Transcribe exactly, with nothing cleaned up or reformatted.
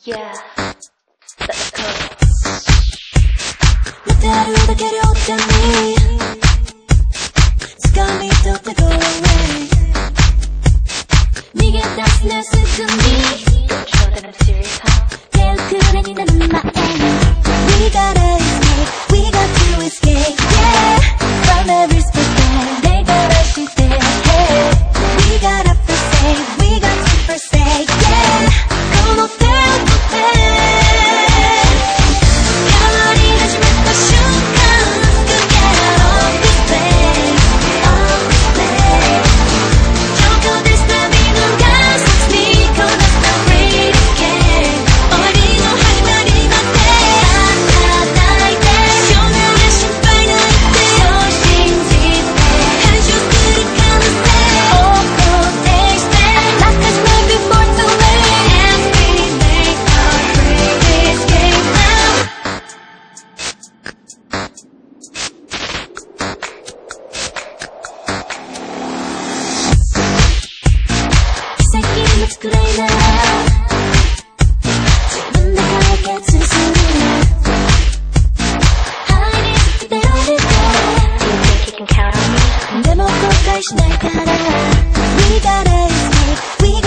Yeah, let's go. 待ってあるだけ両手に掴み取って go away 逃げ出すねすぐに Don't you know that I'm serious, huh? 手遅れになる前に We gotta escape, we got to escape, yeah From every spot they gotta shoot their head We gotta forsake, we got to forsake, yeah Come on, feel the pain作れない自分で解決する愛に尽きておりた Do you think you can count on me? でも後悔しないから We gotta escape, we